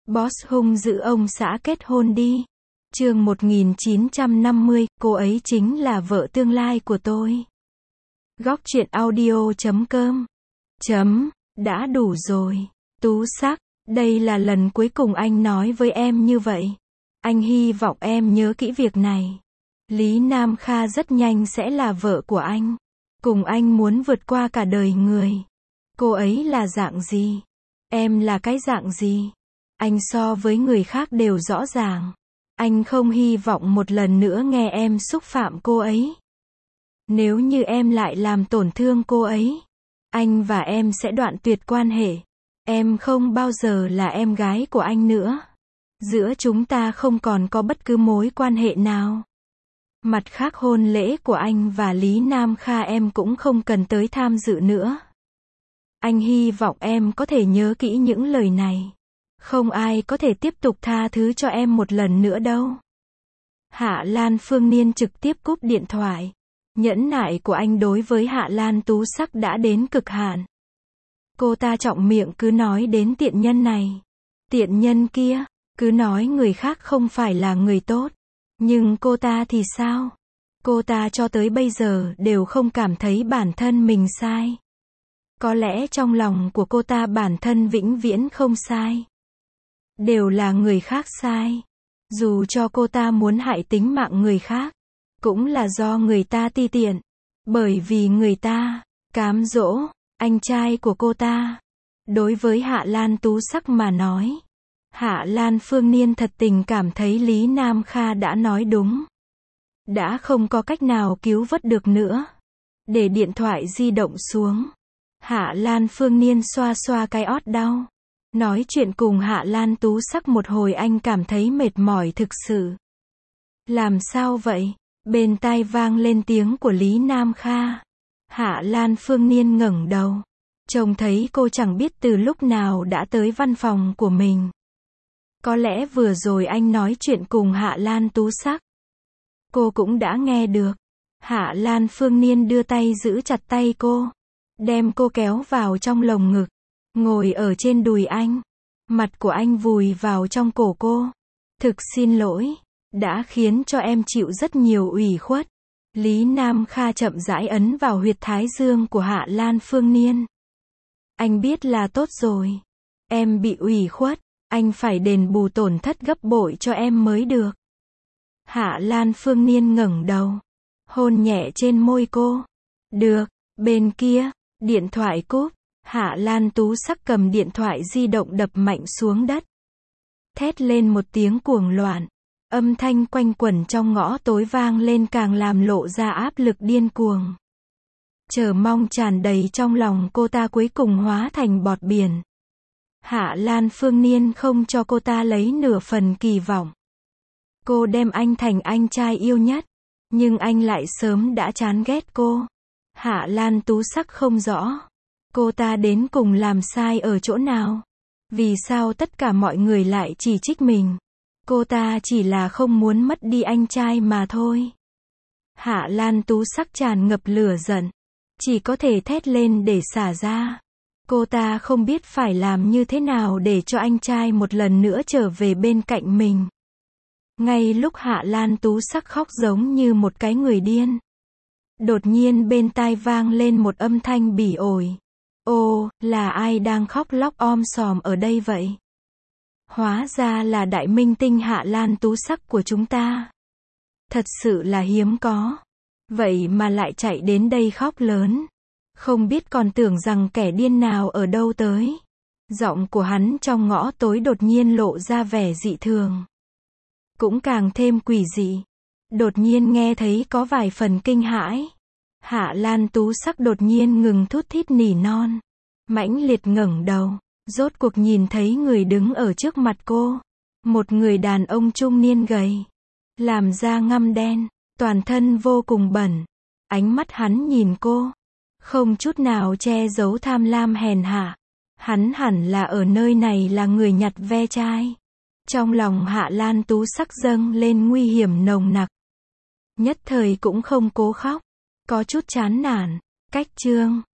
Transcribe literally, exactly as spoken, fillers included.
Boss hung dữ ông xã kết hôn đi. Chương một nghìn chín trăm năm mươi, cô ấy chính là vợ tương lai của tôi. Góc truyện audio chấm com. Chấm, đã đủ rồi. Tú sắc, đây là lần cuối cùng anh nói với em như vậy. Anh hy vọng em nhớ kỹ việc này. Lý Nam Kha rất nhanh sẽ là vợ của anh. Cùng anh muốn vượt qua cả đời người. Cô ấy là dạng gì? Em là cái dạng gì? Anh so với người khác đều rõ ràng. Anh không hy vọng một lần nữa nghe em xúc phạm cô ấy. Nếu như em lại làm tổn thương cô ấy, anh và em sẽ đoạn tuyệt quan hệ. Em không bao giờ là em gái của anh nữa. Giữa chúng ta không còn có bất cứ mối quan hệ nào. Mặt khác hôn lễ của anh và Lý Nam Kha em cũng không cần tới tham dự nữa. Anh hy vọng em có thể nhớ kỹ những lời này. Không ai có thể tiếp tục tha thứ cho em một lần nữa đâu. Hạ Lan Phương Niên trực tiếp cúp điện thoại. Nhẫn nại của anh đối với Hạ Lan Tú Sắc đã đến cực hạn. Cô ta trọng miệng cứ nói đến tiện nhân này, tiện nhân kia, cứ nói người khác không phải là người tốt. Nhưng cô ta thì sao? Cô ta cho tới bây giờ đều không cảm thấy bản thân mình sai. Có lẽ trong lòng của cô ta bản thân vĩnh viễn không sai. Đều là người khác sai. Dù cho cô ta muốn hại tính mạng người khác, cũng là do người ta ti tiện. Bởi vì người ta cám dỗ anh trai của cô ta. Đối với Hạ Lan Tú Sắc mà nói, Hạ Lan Phương Niên thật tình cảm thấy Lý Nam Kha đã nói đúng. Đã không có cách nào cứu vớt được nữa. Để điện thoại di động xuống, Hạ Lan Phương Niên xoa xoa cái ót đau. Nói chuyện cùng Hạ Lan Tú Sắc một hồi anh cảm thấy mệt mỏi thực sự. Làm sao vậy? Bên tai vang lên tiếng của Lý Nam Kha. Hạ Lan Phương Niên ngẩng đầu. Trông thấy cô chẳng biết từ lúc nào đã tới văn phòng của mình. Có lẽ vừa rồi anh nói chuyện cùng Hạ Lan Tú Sắc. Cô cũng đã nghe được. Hạ Lan Phương Niên đưa tay giữ chặt tay cô. Đem cô kéo vào trong lồng ngực. Ngồi ở trên đùi anh. Mặt của anh vùi vào trong cổ cô. Thực xin lỗi. Đã khiến cho em chịu rất nhiều ủy khuất. Lý Nam Kha chậm rãi ấn vào huyệt thái dương của Hạ Lan Phương Niên. Anh biết là tốt rồi. Em bị ủy khuất. Anh phải đền bù tổn thất gấp bội cho em mới được. Hạ Lan Phương Niên ngẩng đầu. Hôn nhẹ trên môi cô. Được. Bên kia. Điện thoại cúp. Hạ Lan Tú Sắc cầm điện thoại di động đập mạnh xuống đất. Thét lên một tiếng cuồng loạn. Âm thanh quanh quẩn trong ngõ tối vang lên càng làm lộ ra áp lực điên cuồng. Chờ mong tràn đầy trong lòng cô ta cuối cùng hóa thành bọt biển. Hạ Lan Phương Niên không cho cô ta lấy nửa phần kỳ vọng. Cô đem anh thành anh trai yêu nhất. Nhưng anh lại sớm đã chán ghét cô. Hạ Lan Tú Sắc không rõ. Cô ta đến cùng làm sai ở chỗ nào? Vì sao tất cả mọi người lại chỉ trích mình? Cô ta chỉ là không muốn mất đi anh trai mà thôi. Hạ Lan Tú Sắc tràn ngập lửa giận. Chỉ có thể thét lên để xả ra. Cô ta không biết phải làm như thế nào để cho anh trai một lần nữa trở về bên cạnh mình. Ngay lúc Hạ Lan Tú Sắc khóc giống như một cái người điên. Đột nhiên bên tai vang lên một âm thanh bỉ ổi. Ô, là ai đang khóc lóc om sòm ở đây vậy? Hóa ra là đại minh tinh Hạ Lan Tú Sắc của chúng ta. Thật sự là hiếm có. Vậy mà lại chạy đến đây khóc lớn. Không biết còn tưởng rằng kẻ điên nào ở đâu tới. Giọng của hắn trong ngõ tối đột nhiên lộ ra vẻ dị thường. Cũng càng thêm quỷ dị. Đột nhiên nghe thấy có vài phần kinh hãi. Hạ Lan Tú Sắc đột nhiên ngừng thút thít nỉ non. Mãnh liệt ngẩng đầu. Rốt cuộc nhìn thấy người đứng ở trước mặt cô. Một người đàn ông trung niên gầy. Làm da ngăm đen. Toàn thân vô cùng bẩn. Ánh mắt hắn nhìn cô. Không chút nào che giấu tham lam hèn hạ. Hắn hẳn là ở nơi này là người nhặt ve chai. Trong lòng Hạ Lan Tú Sắc dâng lên nguy hiểm nồng nặc. Nhất thời cũng không cố khóc. Có chút chán nản. Cách chương.